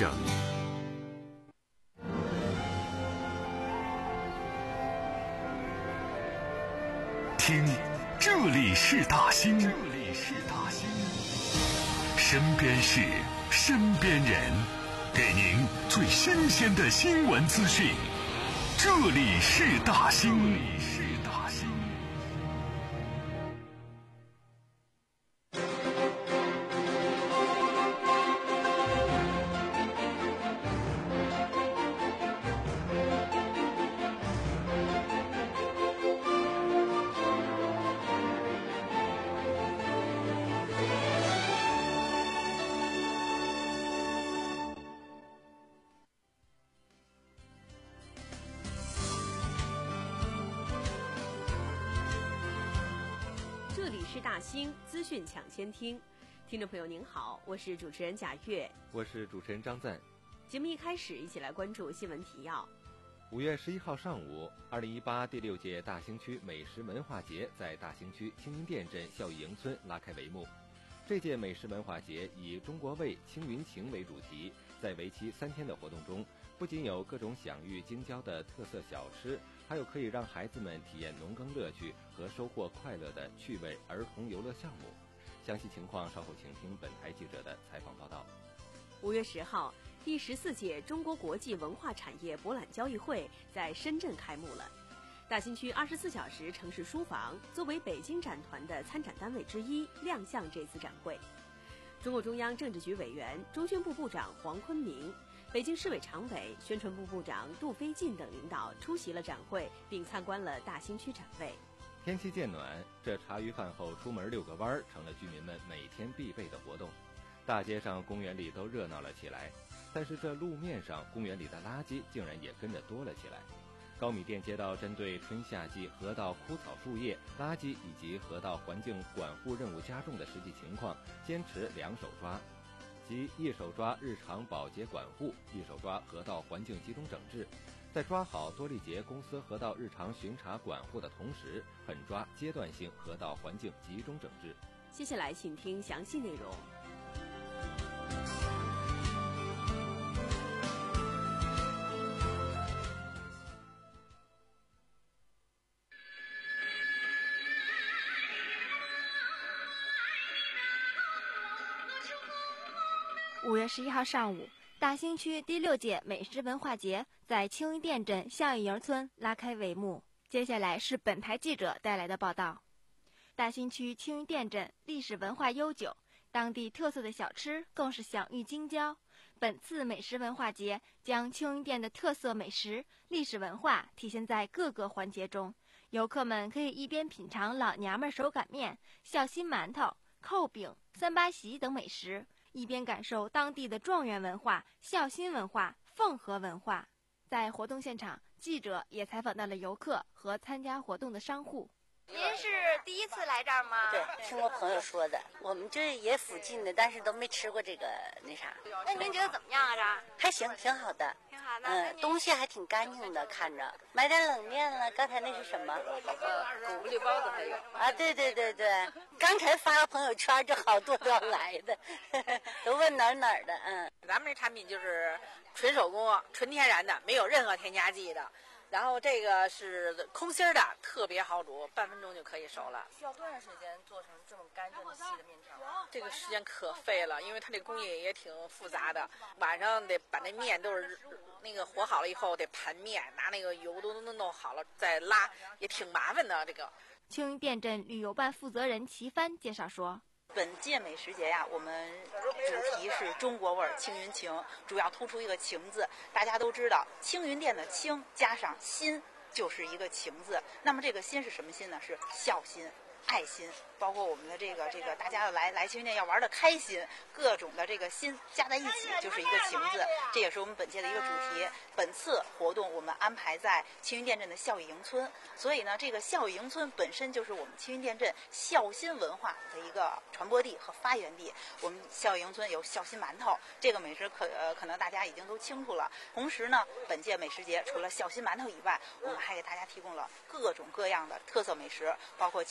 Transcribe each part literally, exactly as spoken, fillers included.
声。听，这里是大兴，这里是大兴，身边事，身边人，给您最新鲜的新闻资讯。这里是大兴，这里是大兴。 这里是大兴资讯抢先听，听众朋友您好，我是主持人贾月， 我是主持人张赞。 节目一开始，一起来关注新闻提要。 五月十一号上午，二零一八第六届大兴区美食文化节在大兴区青云店镇孝义营村拉开帷幕。这届美食文化节以中国味青云情为主题，在为期三天的活动中，不仅有各种享誉京郊的特色小吃，还有可以让孩子们体验农耕乐趣和收获快乐的趣味儿童游乐项目。详细情况稍后请听本台记者的采访报道。 五月十号，第十四届中国国际文化产业博览交易会在深圳开幕了。大兴区二十四小时城市书房作为北京展团的参展单位之一，亮相这次展会。中共中央政治局委员、中宣部部长黄坤明、北京市委常委、宣传部部长杜飞进等领导出席了展会，并参观了大兴区展位。 天气渐暖，这茶余饭后出门遛个弯儿成了居民们每天必备的活动。大街上、公园里都热闹了起来，但是这路面上、公园里的垃圾竟然也跟着多了起来。高米店街道针对春夏季河道枯草树叶、垃圾以及河道环境管护任务加重的实际情况，坚持两手抓，即一手抓日常保洁管护，一手抓河道环境集中整治。在抓好多利捷公司河道日常巡查管护的同时，狠抓阶段性河道环境集中整治。 接下来请听详细内容。 五月十一号上午，大兴区第六届美食文化节在青云店镇孝义营村拉开帷幕。接下来是本台记者带来的报道。大兴区青云店镇历史文化悠久，当地特色的小吃更是享誉京郊。本次美食文化节将青云店的特色美食、历史文化体现在各个环节中，游客们可以一边品尝老娘们手擀面、孝心馒头、扣饼、三八席等美食，一边感受当地的状元文化、孝心文化、奉和文化。在活动现场，记者也采访到了游客和参加活动的商户。 您是第一次来这儿吗？ 对，听我朋友说的。我们这也附近的，但是都没吃过这个那啥。 那您觉得怎么样啊？这儿还行，挺好的。 挺好的。 嗯，东西还挺干净的，看着。买点冷面了，刚才那是什么？ 呃，狗不理包子还有。 啊，对对对对，刚才发朋友圈，这好多都要来的，都问哪儿哪儿的。嗯， 咱们这产品就是纯手工、纯天然的，没有任何添加剂的。然后这个是空心的，特别好煮，半分钟就可以熟了。 需要多长时间做成这么干这么细的面条？ 这个时间可费了，因为它这工艺也挺复杂的。晚上得把那面都是那个和好了以后得盘面，拿那个油都弄弄好了再拉，也挺麻烦的。这个青云店镇旅游办负责人齐帆介绍说， 本届美食节呀，我们主题是中国味儿青云情，主要突出一个情字。大家都知道，青云店的青加上心就是一个情字。那么这个心是什么心呢？是孝心、爱心，包括我们的这个这个大家要来来青云店要玩的开心，各种的这个心加在一起就是一个情字。这也是我们本届的一个主题。本次活动我们安排在青云店镇的孝义营村，所以呢，这个孝义营村本身就是我们青云店镇孝心文化的一个传播地和发源地。我们孝义营村有孝心馒头，这个美食可呃可能大家已经都清楚了。同时呢，本届美食节除了孝心馒头以外，我们还给大家提供了各种各样的特色美食，包括青云店的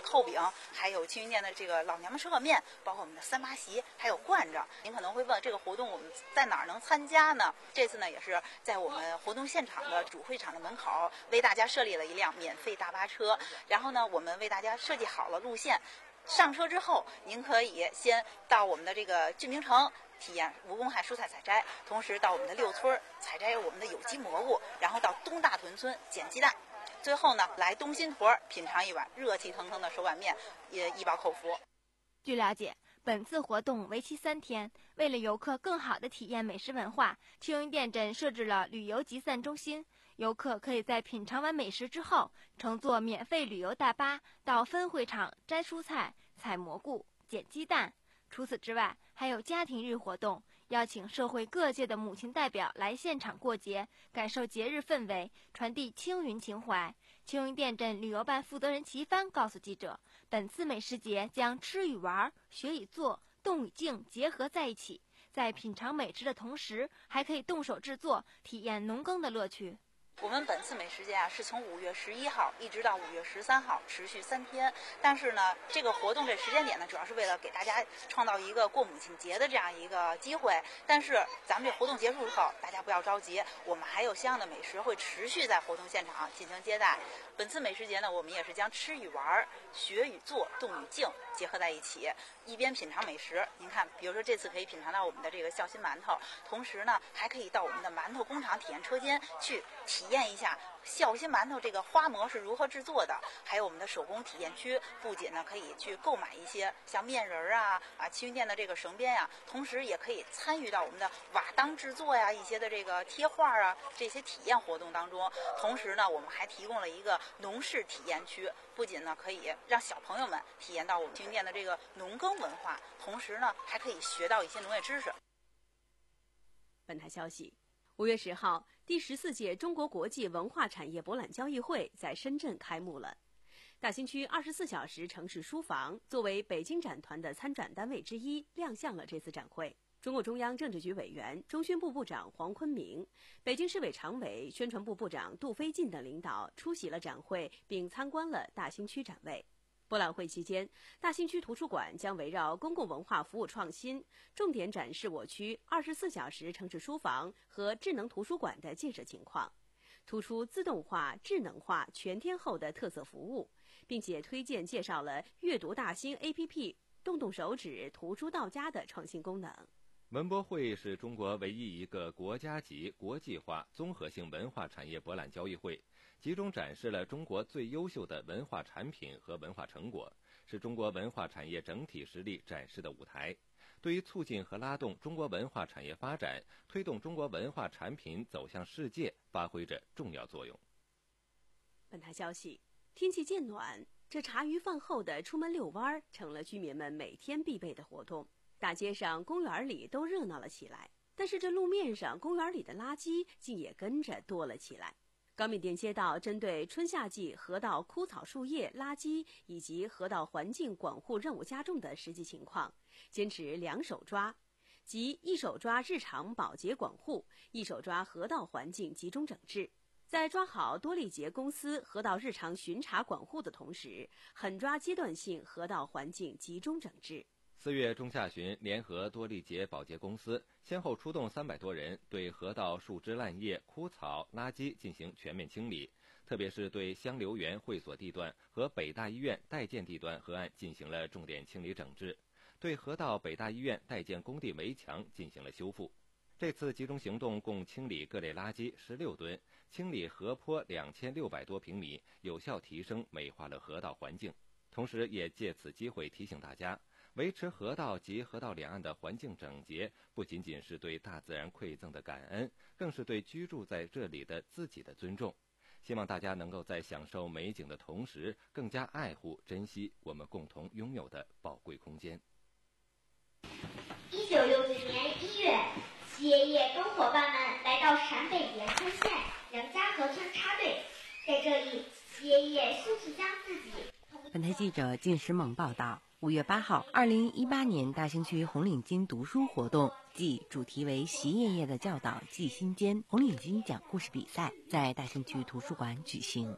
厚饼，还有青云店的这个老娘们赊个面，包括我们的三八席，还有灌着。您可能会问，这个活动我们在哪儿能参加呢？这次呢也是在我们活动现场的主会场的门口为大家设立了一辆免费大巴车，然后呢我们为大家设计好了路线。上车之后，您可以先到我们的这个峻平城体验无公害蔬菜采摘，同时到我们的六村采摘我们的有机蘑菇，然后到东大屯村捡鸡蛋，最后呢来东新坨品尝一碗热气腾腾的手擀面，也一包口福。 据了解，本次活动为期三天，为了游客更好地体验美食文化，青云店镇设置了旅游集散中心。游客可以在品尝完美食之后，乘坐免费旅游大巴到分会场摘蔬菜、采蘑菇、捡鸡蛋。除此之外，还有家庭日活动，邀请社会各界的母亲代表来现场过节，感受节日氛围，传递青云情怀。青云店镇旅游办负责人齐帆告诉记者，本次美食节将吃与玩、学与做、动与静结合在一起，在品尝美食的同时，还可以动手制作，体验农耕的乐趣。 我们本次美食节啊，是从五月十一号一直到五月十三号，持续三天。但是呢，这个活动这时间点呢，主要是为了给大家创造一个过母亲节的这样一个机会。但是咱们这活动结束之后，大家不要着急，我们还有相应的美食会持续在活动现场进行接待。本次美食节呢，我们也是将吃与玩、学与做、动与静结合在一起，一边品尝美食。您看，比如说这次可以品尝到我们的这个孝心馒头，同时呢，还可以到我们的馒头工厂体验车间去体验一下孝心馒头这个花模是如何制作的，还有我们的手工体验区，不仅呢可以去购买一些像面人啊啊青云店的这个绳编呀，同时也可以参与到我们的瓦当制作呀一些的这个贴画啊这些体验活动当中。同时呢，我们还提供了一个农事体验区，不仅呢可以让小朋友们体验到我们青云店的这个农耕文化，同时呢还可以学到一些农业知识。 本台消息，五月十号，第十四届中国国际文化产业博览交易会在深圳开幕了。大兴区二十四小时城市书房作为北京展团的参展单位之一，亮相了这次展会。中共中央政治局委员、中宣部部长黄坤明、北京市委常委、宣传部部长杜飞进等领导出席了展会，并参观了大兴区展位。博览会期间，大兴区图书馆将围绕公共文化服务创新，重点展示我区二十四小时城市书房和智能图书馆的建设情况，突出自动化、智能化、全天候的特色服务，并且推荐介绍了阅读大兴 A P P 动动手指图书到家的创新功能。 文博会是中国唯一一个国家级、国际化、综合性文化产业博览交易会，集中展示了中国最优秀的文化产品和文化成果，是中国文化产业整体实力展示的舞台，对于促进和拉动中国文化产业发展、推动中国文化产品走向世界发挥着重要作用。 本台消息，天气渐暖，这茶余饭后的出门遛弯成了居民们每天必备的活动。大街上、公园里都热闹了起来，但是这路面上、公园里的垃圾竟也跟着多了起来。高密店街道针对春夏季河道枯草树叶、垃圾以及河道环境管护任务加重的实际情况，坚持两手抓，即一手抓日常保洁管护，一手抓河道环境集中整治。在抓好多利捷公司河道日常巡查管护的同时，狠抓阶段性河道环境集中整治。 四月中下旬，联合多利捷保洁公司先后出动三百多人，对河道树枝烂叶、枯草、垃圾进行全面清理，特别是对香留园会所地段和北大医院待建地段河岸进行了重点清理整治，对河道北大医院待建工地围墙进行了修复。这次集中行动共清理各类垃圾十六吨，清理河坡两千六百多平米，有效提升美化了河道环境。同时也借此机会提醒大家，维持河道及河道两岸的环境整洁，不仅仅是对大自然馈赠的感恩，更是对居住在这里的自己的尊重。希望大家能够在享受美景的同时，更加爱护、珍惜我们共同拥有的宝贵空间。 一九六九年一月，企业业跟伙伴们来到陕北盐村县杨家河村插队，在这里，企业业迅速将自己。 本台记者靳时猛报道。五月八号，二零一八年大兴区红领巾读书活动暨主题为习爷爷的教导记心间红领巾讲故事比赛在大兴区图书馆举行。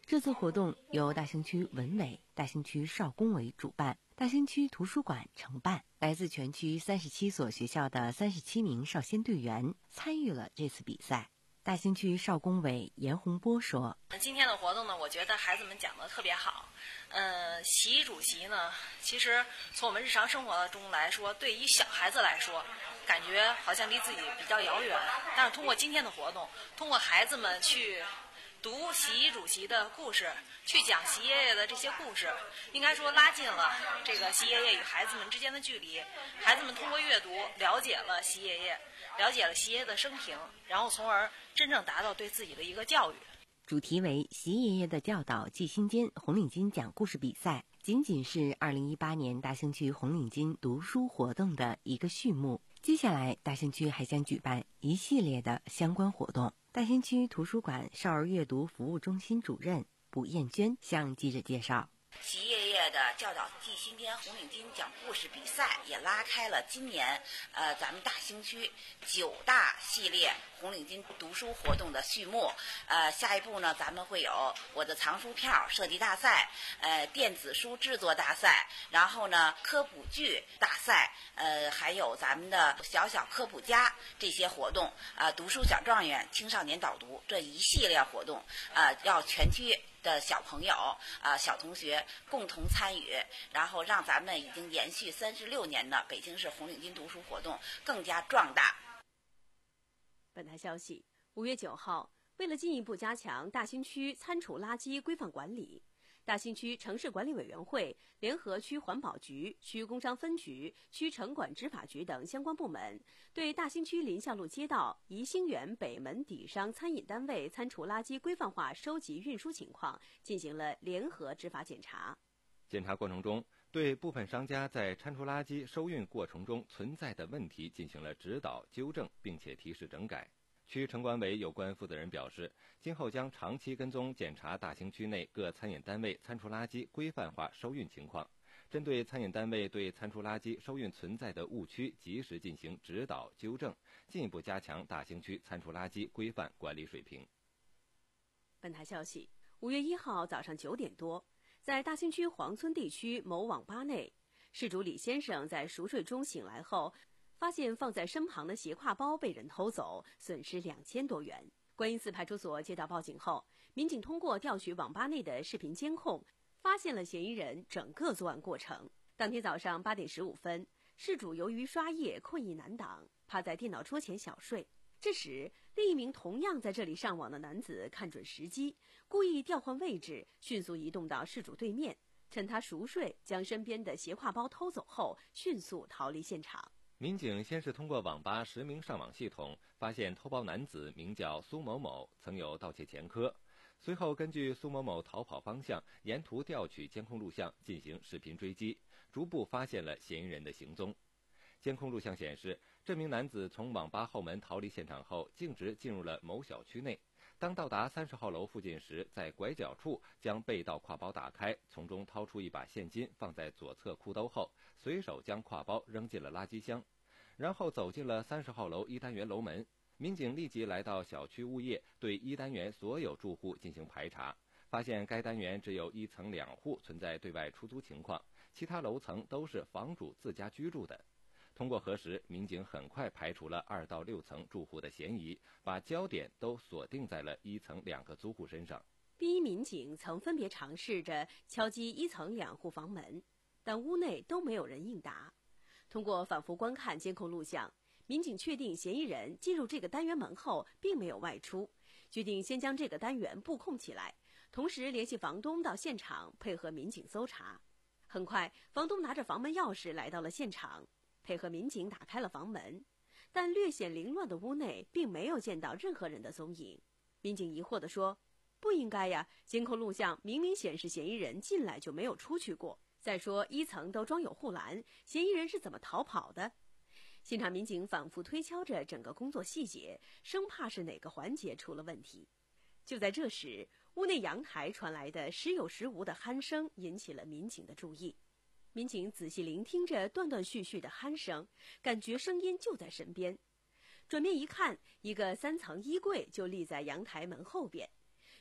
这次活动由大兴区文委、大兴区少工委主办，大兴区图书馆承办。来自全区三十七所学校的三十七名少先队员参与了这次比赛。大兴区少工委严洪波说：“ 今天的活动呢，我觉得孩子们讲得特别好。呃，习主席呢，其实从我们日常生活中来说，对于小孩子来说，感觉好像离自己比较遥远。但是通过今天的活动，通过孩子们去读习主席的故事，去讲习爷爷的这些故事，应该说拉近了这个习爷爷与孩子们之间的距离。孩子们通过阅读了解了习爷爷，了解了习爷爷的生平，然后从而真正达到对自己的一个教育。” 主题为习爷爷的教导记心间红领巾讲故事比赛，仅仅是二零一八年大兴区红领巾读书活动的一个序幕。接下来大兴区还将举办一系列的相关活动。大兴区图书馆少儿阅读服务中心主任卜艳娟向记者介绍， 习爷爷的教导记心间红领巾讲故事比赛也拉开了今年呃咱们大兴区九大系列红领巾读书活动的序幕。呃，下一步呢，咱们会有我的藏书票设计大赛，呃，电子书制作大赛，然后呢，科普剧大赛，呃，还有咱们的小小科普家这些活动，啊、呃，读书小状元、青少年导读这一系列活动，啊、呃，要全区的小朋友啊、呃、小同学共同参与，然后让咱们已经延续三十六年的北京市红领巾读书活动更加壮大。 本台消息，五月九号，为了进一步加强大兴区餐厨垃圾规范管理，大兴区城市管理委员会联合区环保局、区工商分局、区城管执法局等相关部门，对大兴区林下路街道怡兴园北门底商餐饮单位餐厨垃圾规范化收集运输情况进行了联合执法检查。 检查过程中，对部分商家在餐厨垃圾收运过程中存在的问题进行了指导纠正，并且提示整改。区城管委有关负责人表示，今后将长期跟踪检查大兴区内各餐饮单位餐厨垃圾规范化收运情况，针对餐饮单位对餐厨垃圾收运存在的误区及时进行指导纠正，进一步加强大兴区餐厨垃圾规范管理水平。 本台消息，五月一号早上九点多，在大兴区黄村地区某网吧内，事主李先生在熟睡中醒来后，发现放在身旁的斜挎包被人偷走，损失两千多元。观音寺派出所接到报警后，民警通过调取网吧内的视频监控，发现了嫌疑人整个作案过程。当天早上八点十五分，事主由于刷夜困意难挡，趴在电脑桌前小睡。这时，另一名同样在这里上网的男子看准时机，故意调换位置，迅速移动到事主对面，趁他熟睡，将身边的斜挎包偷走后，迅速逃离现场。 民警先是通过网吧实名上网系统发现偷包男子名叫苏某某，曾有盗窃前科。随后根据苏某某逃跑方向，沿途调取监控录像进行视频追击，逐步发现了嫌疑人的行踪。监控录像显示，这名男子从网吧后门逃离现场后，径直进入了某小区内。当到达三十号楼附近时，在拐角处将被盗挎包打开，从中掏出一把现金放在左侧裤兜后，随手将挎包扔进了垃圾箱，然后走进了三十号楼一单元楼门。民警立即来到小区物业，对一单元所有住户进行排查，发现该单元只有一层两户存在对外出租情况，其他楼层都是房主自家居住的。通过核实，民警很快排除了二到六层住户的嫌疑，把焦点都锁定在了一层两个租户身上。 第一民警曾分别尝试着敲击一层两户房门，但屋内都没有人应答。通过反复观看监控录像，民警确定嫌疑人进入这个单元门后并没有外出，决定先将这个单元布控起来，同时联系房东到现场配合民警搜查。很快，房东拿着房门钥匙来到了现场，配合民警打开了房门，但略显凌乱的屋内并没有见到任何人的踪影。民警疑惑地说：“不应该呀，监控录像明明显示嫌疑人进来就没有出去过。再说一层都装有护栏，嫌疑人是怎么逃跑的？”现场民警反复推敲着整个工作细节，生怕是哪个环节出了问题。就在这时，屋内阳台传来的时有时无的鼾声引起了民警的注意。民警仔细聆听着断断续续的鼾声，感觉声音就在身边。转面一看，一个三层衣柜就立在阳台门后边。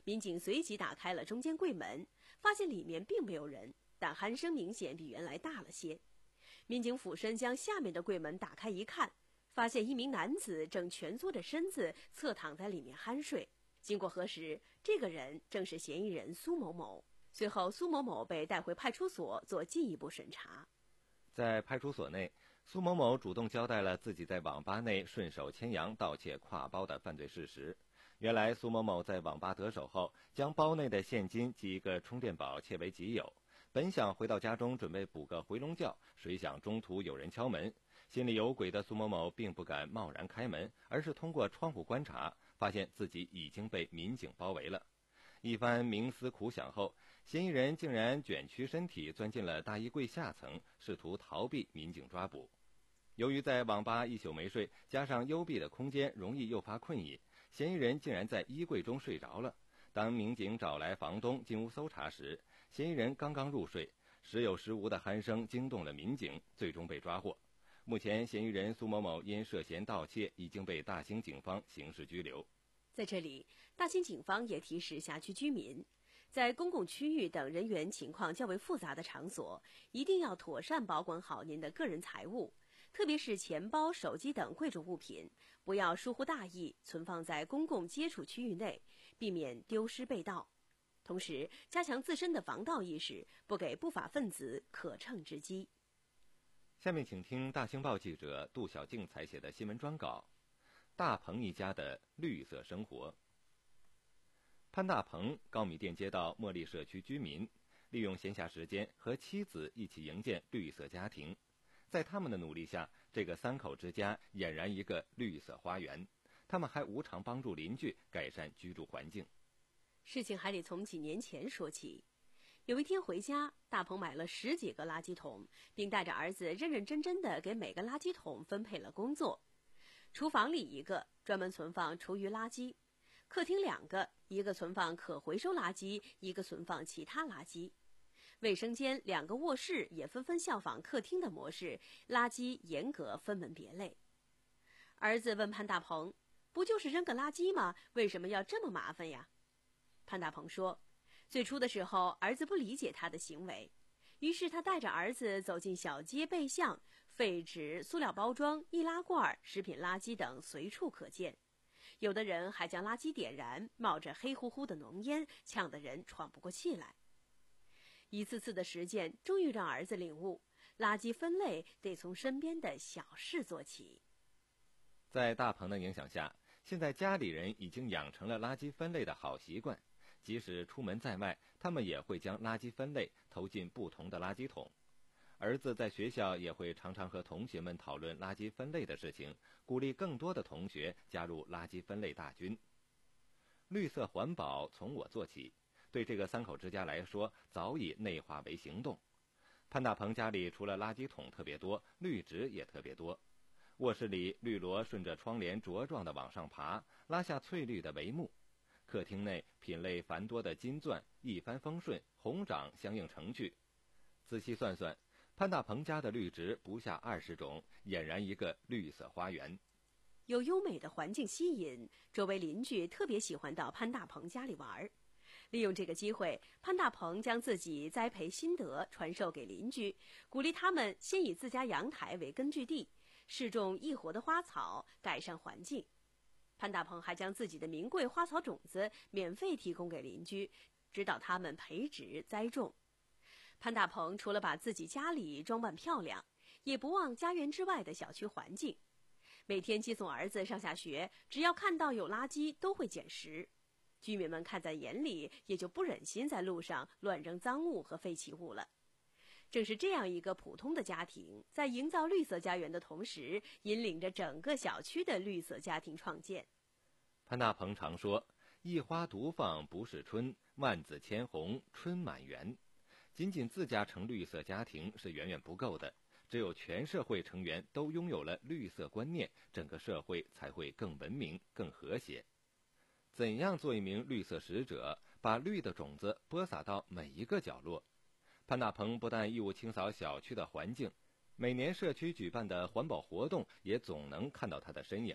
民警随即打开了中间柜门，发现里面并没有人，但鼾声明显比原来大了些。民警俯身将下面的柜门打开一看，发现一名男子正蜷缩着身子侧躺在里面酣睡。经过核实，这个人正是嫌疑人苏某某。随后，苏某某被带回派出所做进一步审查。 在派出所内，苏某某主动交代了自己在网吧内顺手牵羊盗窃挎包的犯罪事实。原来，苏某某在网吧得手后，将包内的现金及一个充电宝窃为己有。本想回到家中准备补个回笼觉，谁想中途有人敲门。心里有鬼的苏某某并不敢贸然开门，而是通过窗户观察，发现自己已经被民警包围了。一番冥思苦想后，嫌疑人竟然卷曲身体钻进了大衣柜下层，试图逃避民警抓捕。由于在网吧一宿没睡，加上幽闭的空间容易诱发困意，嫌疑人竟然在衣柜中睡着了。当民警找来房东进屋搜查时，嫌疑人刚刚入睡，时有时无的鼾声惊动了民警，最终被抓获。目前，嫌疑人苏某某因涉嫌盗窃已经被大兴警方刑事拘留。 在这里，大兴警方也提示辖区居民，在公共区域等人员情况较为复杂的场所，一定要妥善保管好您的个人财物，特别是钱包、手机等贵重物品，不要疏忽大意存放在公共接触区域内，避免丢失被盗。同时，加强自身的防盗意识，不给不法分子可乘之机。 下面请听大兴报记者杜小静采写的新闻专稿：大鹏一家的绿色生活。潘大鹏，高米店街道茉莉社区居民，利用闲暇时间和妻子一起营建绿色家庭。在他们的努力下，这个三口之家俨然一个绿色花园。他们还无偿帮助邻居改善居住环境。 事情还得从几年前说起。有一天回家，大鹏买了十几个垃圾桶，并带着儿子认认真真地给每个垃圾桶分配了工作。厨房里一个专门存放厨余垃圾，客厅两个，一个存放可回收垃圾，一个存放其他垃圾。卫生间两个卧室也纷纷效仿客厅的模式，垃圾严格分门别类。儿子问潘大鹏：“不就是扔个垃圾吗？为什么要这么麻烦呀？”潘大鹏说：“最初的时候，儿子不理解他的行为，于是他带着儿子走进小街背巷，废纸、塑料包装、易拉罐、食品垃圾等随处可见。有的人还将垃圾点燃，冒着黑乎乎的浓烟，呛得人喘不过气来。”一次次的实践，终于让儿子领悟，垃圾分类得从身边的小事做起。 在大鹏的影响下，现在家里人已经养成了垃圾分类的好习惯。即使出门在外，他们也会将垃圾分类投进不同的垃圾桶。儿子在学校也会常常和同学们讨论垃圾分类的事情，鼓励更多的同学加入垃圾分类大军。绿色环保从我做起，对这个三口之家来说早已内化为行动。潘大鹏家里除了垃圾桶特别多，绿植也特别多。卧室里绿萝顺着窗帘茁壮地往上爬，拉下翠绿的帷幕。客厅内品类繁多的金钻一帆风顺，红掌相应成趣。仔细算算，潘大鹏家的绿植不下二十种，俨然一个绿色花园。 有优美的环境吸引，周围邻居特别喜欢到潘大鹏家里玩。利用这个机会，潘大鹏将自己栽培心得传授给邻居，鼓励他们先以自家阳台为根据地，试种易活的花草，改善环境。潘大鹏还将自己的名贵花草种子免费提供给邻居，指导他们培植栽种。潘大鹏除了把自己家里装扮漂亮，也不忘家园之外的小区环境。每天接送儿子上下学，只要看到有垃圾都会捡拾。居民们看在眼里，也就不忍心在路上乱扔脏物和废弃物了。正是这样一个普通的家庭，在营造绿色家园的同时，引领着整个小区的绿色家庭创建。 潘大鹏常说：“一花独放不是春，万紫千红春满园。”仅仅自家成绿色家庭是远远不够的，只有全社会成员都拥有了绿色观念，整个社会才会更文明、更和谐。怎样做一名绿色使者，把绿的种子播撒到每一个角落？潘大鹏不但义务清扫小区的环境，每年社区举办的环保活动也总能看到他的身影。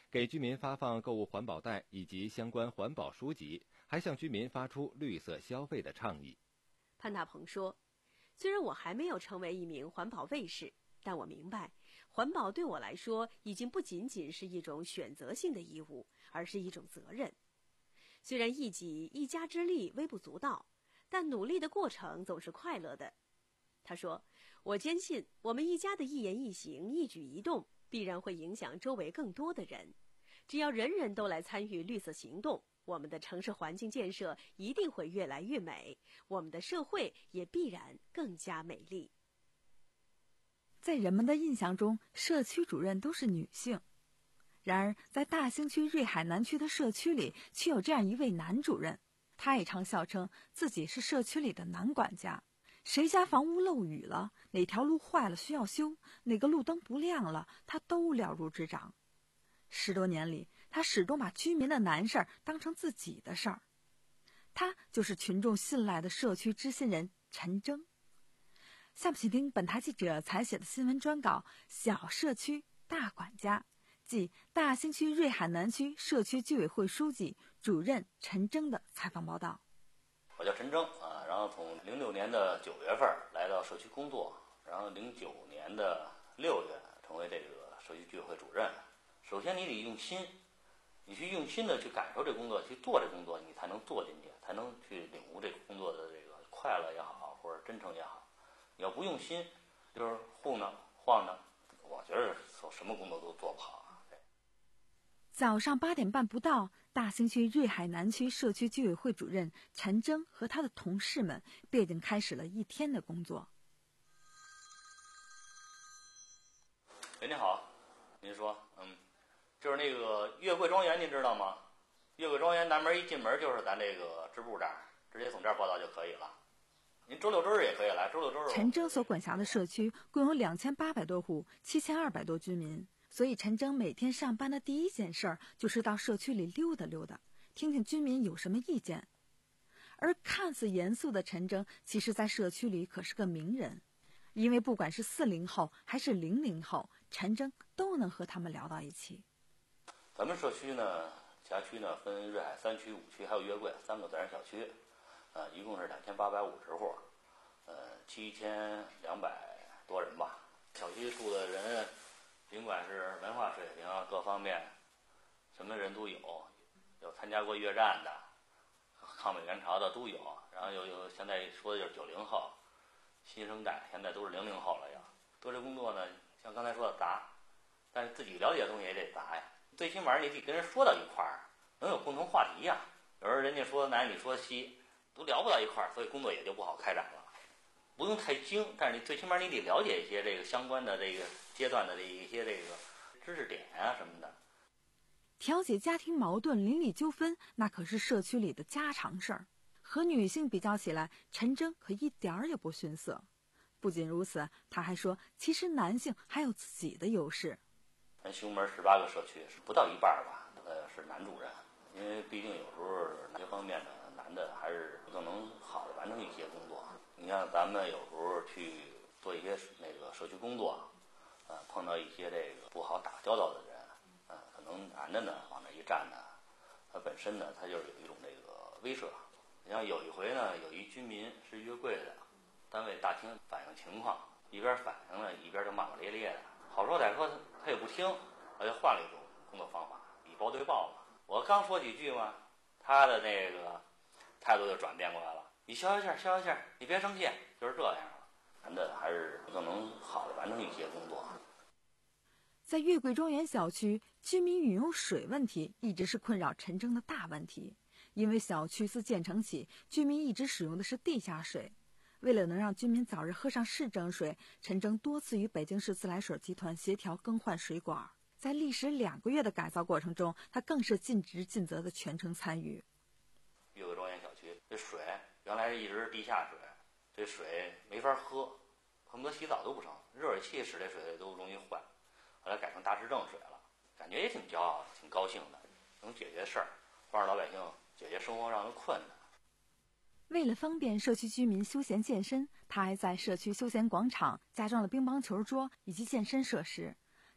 给居民发放购物环保袋以及相关环保书籍，还向居民发出绿色消费的倡议。 潘大鹏说，虽然我还没有成为一名环保卫士，但我明白，环保对我来说已经不仅仅是一种选择性的义务，而是一种责任。虽然一己一家之力微不足道，但努力的过程总是快乐的。他说，我坚信我们一家的一言一行、一举一动必然会影响周围更多的人。只要人人都来参与绿色行动，我们的城市环境建设一定会越来越美，我们的社会也必然更加美丽。 在人们的印象中，社区主任都是女性。然而，在大兴区瑞海南区的社区里，却有这样一位男主任。他也常笑称自己是社区里的男管家。谁家房屋漏雨了，哪条路坏了需要修，哪个路灯不亮了，他都了如指掌。十多年里，他始终把居民的难事儿当成自己的事儿。他就是群众信赖的社区知心人陈征。下面请听本台记者采写的新闻专稿《小社区大管家》，即大兴区瑞海南区社区居委会书记、主任陈征的采访报道。 我叫陈征啊，然后从零六年的九月份来到社区工作，然后零九年的六月成为这个社区居委会主任。首先你得用心，你去用心的去感受这工作，去做这工作，你才能做进去，才能去领悟这个工作的这个快乐也好，或者真诚也好。你要不用心，就是糊弄晃荡，我觉得什么工作都做不好。 早上八点半不到，大兴区瑞海南区社区居委会主任陈征和他的同事们便已经开始了一天的工作。 喂，您好，您说，嗯，就是那个月桂庄园，您知道吗？月桂庄园南门一进门就是咱这个支部这儿，直接从这儿报到就可以了。您周六周日也可以来，周六周日。 陈征所管辖的社区共有两千八百多户，七千二百多居民。所以陈征每天上班的第一件事儿就是到社区里溜达溜达，听听居民有什么意见。而看似严肃的陈征，其实在社区里可是个名人，因为不管是四零后还是零零后，陈征都能和他们聊到一起。 咱们社区呢，辖区呢分瑞海三区、五区还有月桂三个自然小区，呃，一共是两千八百五十户，呃，七千两百多人吧。小区住的人，尽管是文化水平各方面，什么人都有，有参加过越战的，抗美援朝的都有，然后有有现在说的就是九零后，新生代现在都是零零后了呀。做这工作呢，像刚才说的杂，但是自己了解的东西也得杂呀。最起码你得跟人说到一块儿，能有共同话题呀。有时候人家说南，你说西，都聊不到一块儿，所以工作也就不好开展了。不用太精，但是你最起码你得了解一些这个相关的这个阶段的这一些这个知识点啊什么的。 调解家庭矛盾、邻里纠纷，那可是社区里的家常事儿。和女性比较起来，陈征可一点儿也不逊色。不仅如此，他还说，其实男性还有自己的优势。 咱西红门十八个社区是不到一半吧，呃，是男主任，因为毕竟有时候这方面的男的还是更能好的完成一些工作。你看咱们有时候去做一些那个社区工作，呃，碰到一些这个不好打交道的人，呃，可能男的呢往那一站呢，他本身呢他就是有一种这个威慑。你像有一回呢，有一居民是月桂的，单位大厅反映情况，一边反映了一边就骂骂咧咧的，好说歹说他他也不听，我就换了一种工作方法，以暴对暴嘛。我刚说几句嘛，他的那个态度就转变过来了。你消消气儿，消消气儿，你别生气，就是这样了。男的还是更能好的完成一些工作。 在月桂庄园小区，居民饮用水问题一直是困扰陈征的大问题。因为小区自建成起，居民一直使用的是地下水。为了能让居民早日喝上市政水，陈征多次与北京市自来水集团协调更换水管。在历时两个月的改造过程中，他更是尽职尽责的全程参与。 月桂庄园小区这水原来一直是地下水，这水没法喝，恨不得洗澡都不成，热水器使这水都容易坏。后来改成大市政水了，感觉也挺骄傲，挺高兴的，能解决事儿，帮着老百姓解决生活上的困难。 为了方便社区居民休闲健身，他还在社区休闲广场加装了乒乓球桌以及健身设施。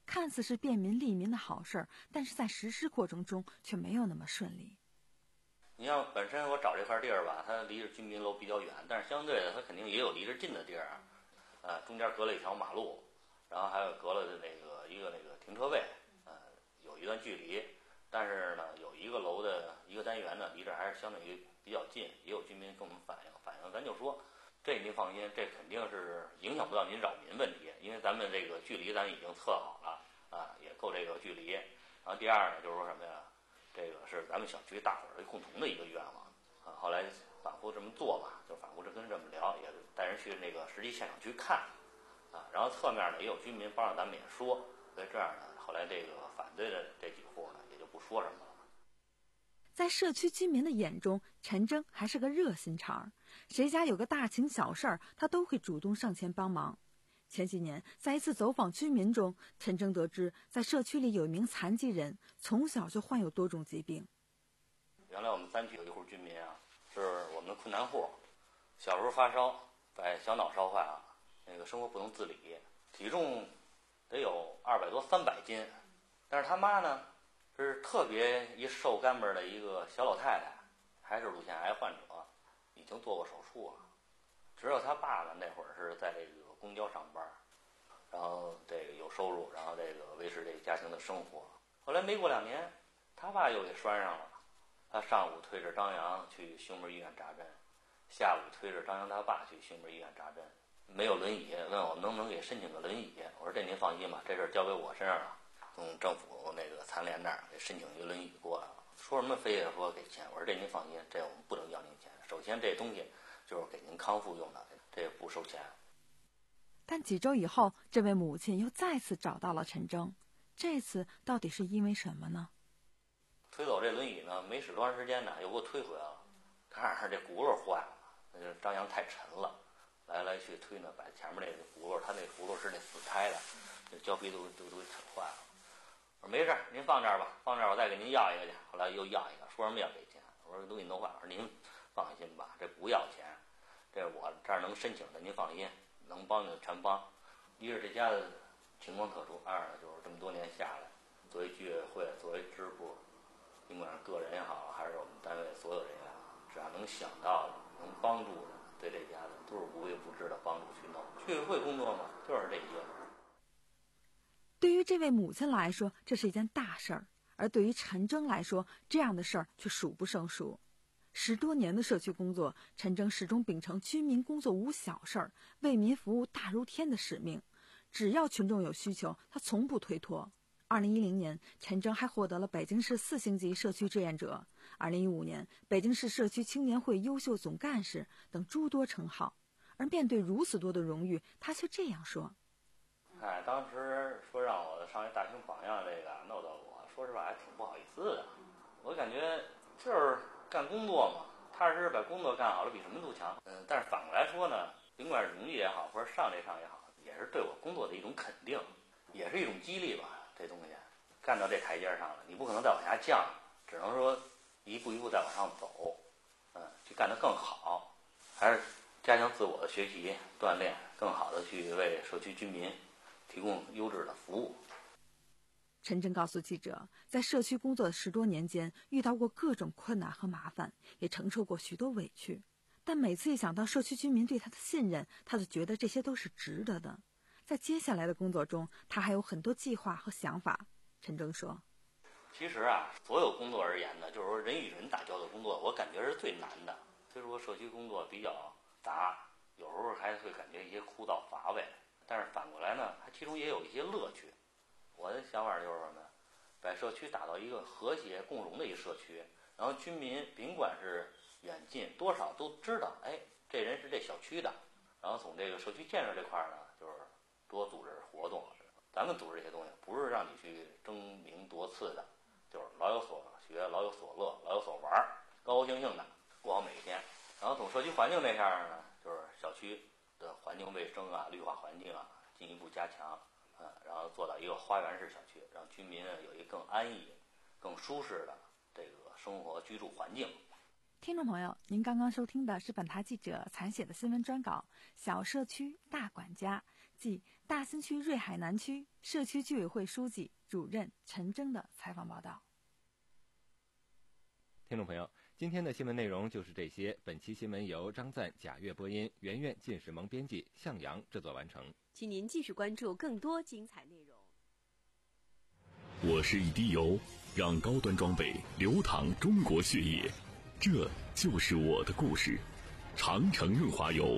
看似是便民利民的好事儿，但是在实施过程中却没有那么顺利。 你像本身我找这块地儿吧，它离着居民楼比较远，但是相对的它肯定也有离着近的地儿，呃，中间隔了一条马路，然后还有隔了那个一个那个停车位，呃，有一段距离。但是呢，有一个楼的一个单元呢，离这还是相对于比较近，也有居民跟我们反映，反映咱就说，这您放心，这肯定是影响不到您扰民问题，因为咱们这个距离咱已经测好了啊，也够这个距离。然后第二呢，就是说什么呀？这个是咱们小区大伙儿的共同的一个愿望啊。后来反复这么做吧，就反复这跟这么聊，也带人去那个实际现场去看啊。然后侧面呢，也有居民帮着咱们也说，所以这样呢，后来这个反对的这几户呢，也就不说什么了。 在社区居民的眼中，陈征还是个热心肠，谁家有个大情小事儿，他都会主动上前帮忙。前几年，在一次走访居民中，陈征得知，在社区里有一名残疾人，从小就患有多种疾病。 原来我们三区有一户居民啊，是我们的困难户，小时候发烧，把小脑烧坏了，那个生活不能自理，体重得有二百多三百斤，但是他妈呢，是特别一瘦干巴的一个小老太太，还是乳腺癌患者，已经做过手术了。只有他爸呢，那会儿是在这个公交上班，然后这个有收入，然后这个维持这个家庭的生活。后来没过两年，他爸又给拴上了。他上午推着张扬去胸门医院扎针，下午推着张扬他爸去胸门医院扎针。没有轮椅，问我能不能给申请个轮椅。我说这您放心吧，这事儿交给我身上了，从政府那个残联那儿给申请一个轮椅过来了。说什么非得说给钱，我说这您放心，这我们不能要您钱。首先这东西就是给您康复用的，这也不收钱。 但几周以后，这位母亲又再次找到了陈征，这次到底是因为什么呢？ 推走这轮椅呢，没使多长时间呢，又给我推回来了。看着这轱辘坏了，那就张扬太沉了，来来去推呢，把前面那个轱辘，他那轱辘是那死胎的，这胶皮都都都给扯坏了。我说没事，您放这儿吧，放这儿我再给您要一个去。后来又要一个，说什么要给钱？我说都给你弄坏了。我说您放心吧，这不要钱，这我这儿能申请的，您放心，能帮就全帮。一是这家的情况特殊，二呢就是这么多年下来，作为居委会，作为支部，尽管是个人也好，还是我们单位所有人也好，只要能想到的、能帮助的，对这家的都是无微不至的帮助去弄。居委会工作嘛，就是这些。 对于这位母亲来说，这是一件大事儿；而对于陈征来说，这样的事儿却数不胜数。十多年的社区工作，陈征始终秉承居民工作无小事儿、为民服务大如天的使命。只要群众有需求，他从不推脱。二零一零年，陈征还获得了北京市四星级社区志愿者；二零一五年，北京市社区青年会优秀总干事等诸多称号。而面对如此多的荣誉，他却这样说： 哎，当时说让我上一大型榜样，这个弄到我，说实话还挺不好意思的。我感觉就是干工作嘛，踏实把工作干好了，比什么都强。嗯，但是反过来说呢，尽管荣誉也好，或者上这上也好，也是对我工作的一种肯定，也是一种激励吧。这东西干到这台阶上了，你不可能再往下降，只能说一步一步再往上走，嗯，去干得更好，还是加强自我的学习锻炼，更好的去为社区居民提供优质的服务。 陈征告诉记者，在社区工作的十多年间，遇到过各种困难和麻烦，也承受过许多委屈，但每次一想到社区居民对他的信任，他就觉得这些都是值得的。在接下来的工作中，他还有很多计划和想法。陈征说： 其实啊，所有工作而言呢，就是说人与人打交道的工作，我感觉是最难的。所以说社区工作比较杂，有时候还会感觉一些枯燥乏味，但是反过来呢，它其中也有一些乐趣。我的想法就是什么呢？把社区打造一个和谐共荣的一个社区，然后居民甭管是远近，多少都知道，哎，这人是这小区的。然后从这个社区建设这块呢，就是多组织活动。咱们组织这些东西，不是让你去争名夺次的，就是老有所学，老有所乐，老有所玩，高高兴兴的过好每一天。然后从社区环境这下呢，就是小区的环境卫生啊、绿化环境啊进一步加强，啊，然后做到一个花园式小区，让居民有一个更安逸、更舒适的这个生活居住环境。 听众朋友，您刚刚收听的是本台记者采写的新闻专稿《小社区大管家》，即大兴区瑞海南区社区居委会书记、主任陈征的采访报道。 听众朋友，今天的新闻内容就是这些。本期新闻由张赞、贾月播音，圆圆、靳世萌编辑，向阳制作完成。 请您继续关注更多精彩内容。 我是一滴油，让高端装备流淌中国血液，这就是我的故事。长城润滑油。